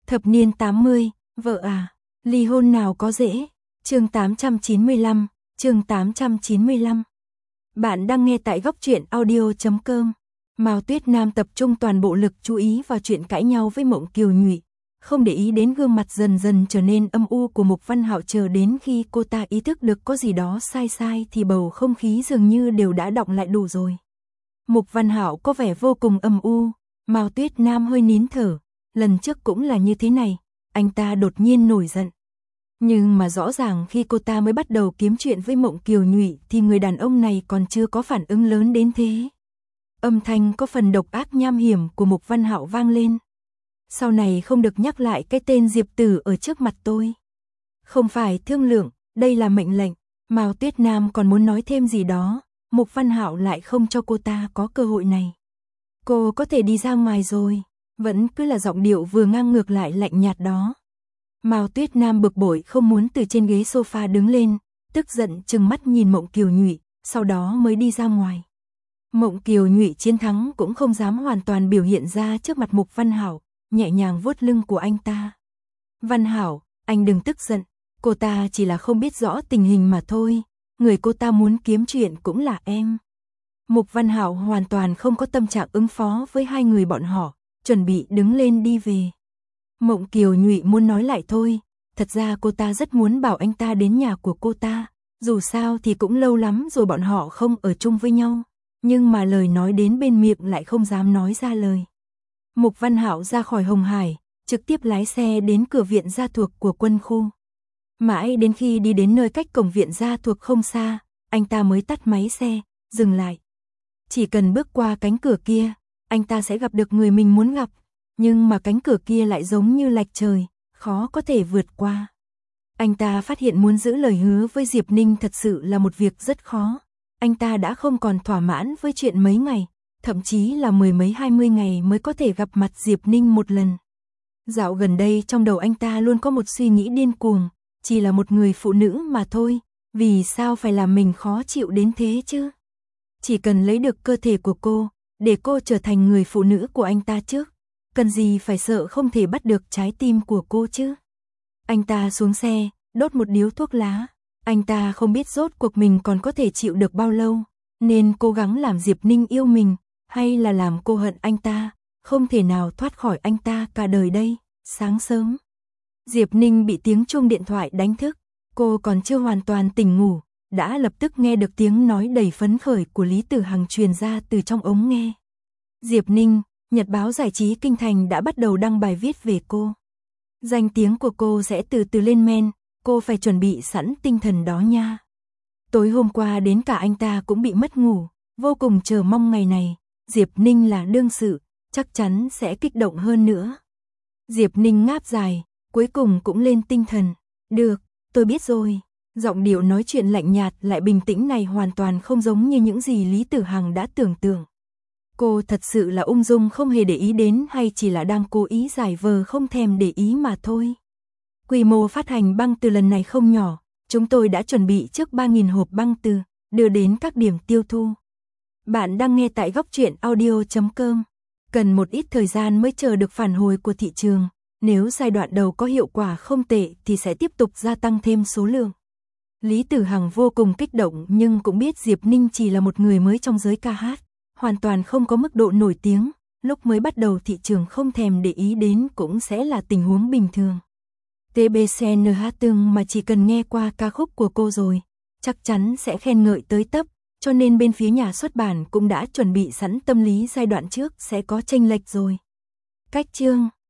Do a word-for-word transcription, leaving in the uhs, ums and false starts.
Thập niên tám mươi, vợ à, ly hôn nào có dễ. Chương tám trăm chín mươi lăm, chương tám trăm chín mươi lăm. Bạn đang nghe tại góc truyện audio chấm com. Mao Tuyết Nam tập trung toàn bộ lực chú ý vào chuyện cãi nhau với Mộng Kiều Nhụy, không để ý đến gương mặt dần dần trở nên âm u của Mục Văn Hạo. Chờ đến khi cô ta ý thức được có gì đó sai sai thì bầu không khí dường như đều đã đọng lại đủ rồi. Mục Văn Hạo có vẻ vô cùng âm u, Mao Tuyết Nam hơi nín thở, lần trước cũng là như thế này, anh ta đột nhiên nổi giận. Nhưng mà rõ ràng khi cô ta mới bắt đầu kiếm chuyện với Mộng Kiều Nhụy thì người đàn ông này còn chưa có phản ứng lớn đến thế. Âm thanh có phần độc ác nham hiểm của Mục Văn Hạo vang lên. Sau này không được nhắc lại cái tên Diệp Tử ở trước mặt tôi. Không phải thương lượng, đây là mệnh lệnh. Mao Tuyết Nam còn muốn nói thêm gì đó, Mục Văn Hạo lại không cho cô ta có cơ hội này. Cô có thể đi ra ngoài rồi, vẫn cứ là giọng điệu vừa ngang ngược lại lạnh nhạt đó. Mao Tuyết Nam bực bội không muốn từ trên ghế sofa đứng lên, tức giận trừng mắt nhìn Mộng Kiều Nhụy, sau đó mới đi ra ngoài. Mộng Kiều Nhụy chiến thắng cũng không dám hoàn toàn biểu hiện ra trước mặt Mục Văn Hạo, nhẹ nhàng vuốt lưng của anh ta. Văn Hạo, anh đừng tức giận, cô ta chỉ là không biết rõ tình hình mà thôi, người cô ta muốn kiếm chuyện cũng là em. Mục Văn Hạo hoàn toàn không có tâm trạng ứng phó với hai người bọn họ, chuẩn bị đứng lên đi về. Mộng Kiều Nhụy muốn nói lại thôi, thật ra cô ta rất muốn bảo anh ta đến nhà của cô ta, dù sao thì cũng lâu lắm rồi bọn họ không ở chung với nhau, nhưng mà lời nói đến bên miệng lại không dám nói ra lời. Mục Văn Hạo ra khỏi Hồng Hải, trực tiếp lái xe đến cửa viện gia thuộc của quân khu. Mãi đến khi đi đến nơi cách cổng viện gia thuộc không xa, anh ta mới tắt máy xe, dừng lại. Chỉ cần bước qua cánh cửa kia, anh ta sẽ gặp được người mình muốn gặp, nhưng mà cánh cửa kia lại giống như lạch trời, khó có thể vượt qua. Anh ta phát hiện muốn giữ lời hứa với Diệp Ninh thật sự là một việc rất khó. Anh ta đã không còn thỏa mãn với chuyện mấy ngày, thậm chí là mười mấy hai mươi ngày mới có thể gặp mặt Diệp Ninh một lần. Dạo gần đây trong đầu anh ta luôn có một suy nghĩ điên cuồng, chỉ là một người phụ nữ mà thôi, vì sao phải làm mình khó chịu đến thế chứ? Chỉ cần lấy được cơ thể của cô, để cô trở thành người phụ nữ của anh ta trước, cần gì phải sợ không thể bắt được trái tim của cô chứ? Anh ta xuống xe, đốt một điếu thuốc lá, anh ta không biết rốt cuộc mình còn có thể chịu được bao lâu, nên cố gắng làm Diệp Ninh yêu mình, hay là làm cô hận anh ta, không thể nào thoát khỏi anh ta cả đời đây. Sáng sớm, Diệp Ninh bị tiếng chuông điện thoại đánh thức, cô còn chưa hoàn toàn tỉnh ngủ, đã lập tức nghe được tiếng nói đầy phấn khởi của Lý Tử Hằng truyền ra từ trong ống nghe. Diệp Ninh, Nhật báo Giải trí Kinh Thành đã bắt đầu đăng bài viết về cô. Danh tiếng của cô sẽ từ từ lên men, cô phải chuẩn bị sẵn tinh thần đó nha. Tối hôm qua đến cả anh ta cũng bị mất ngủ, vô cùng chờ mong ngày này. Diệp Ninh là đương sự, chắc chắn sẽ kích động hơn nữa. Diệp Ninh ngáp dài, cuối cùng cũng lên tinh thần. Được, tôi biết rồi. Giọng điệu nói chuyện lạnh nhạt lại bình tĩnh này hoàn toàn không giống như những gì Lý Tử Hằng đã tưởng tượng. Cô thật sự là ung dung không hề để ý đến hay chỉ là đang cố ý giải vờ không thèm để ý mà thôi. Quy mô phát hành băng từ lần này không nhỏ, chúng tôi đã chuẩn bị trước ba nghìn hộp băng từ, đưa đến các điểm tiêu thụ. Bạn đang nghe tại góc truyện audio chấm com. Cần một ít thời gian mới chờ được phản hồi của thị trường, nếu giai đoạn đầu có hiệu quả không tệ thì sẽ tiếp tục gia tăng thêm số lượng. Lý Tử Hằng vô cùng kích động nhưng cũng biết Diệp Ninh chỉ là một người mới trong giới ca hát, hoàn toàn không có mức độ nổi tiếng, lúc mới bắt đầu thị trường không thèm để ý đến cũng sẽ là tình huống bình thường. tê bê xê en hát tương mà chỉ cần nghe qua ca khúc của cô rồi, chắc chắn sẽ khen ngợi tới tấp, cho nên bên phía nhà xuất bản cũng đã chuẩn bị sẵn tâm lý giai đoạn trước sẽ có chênh lệch rồi. Cách chương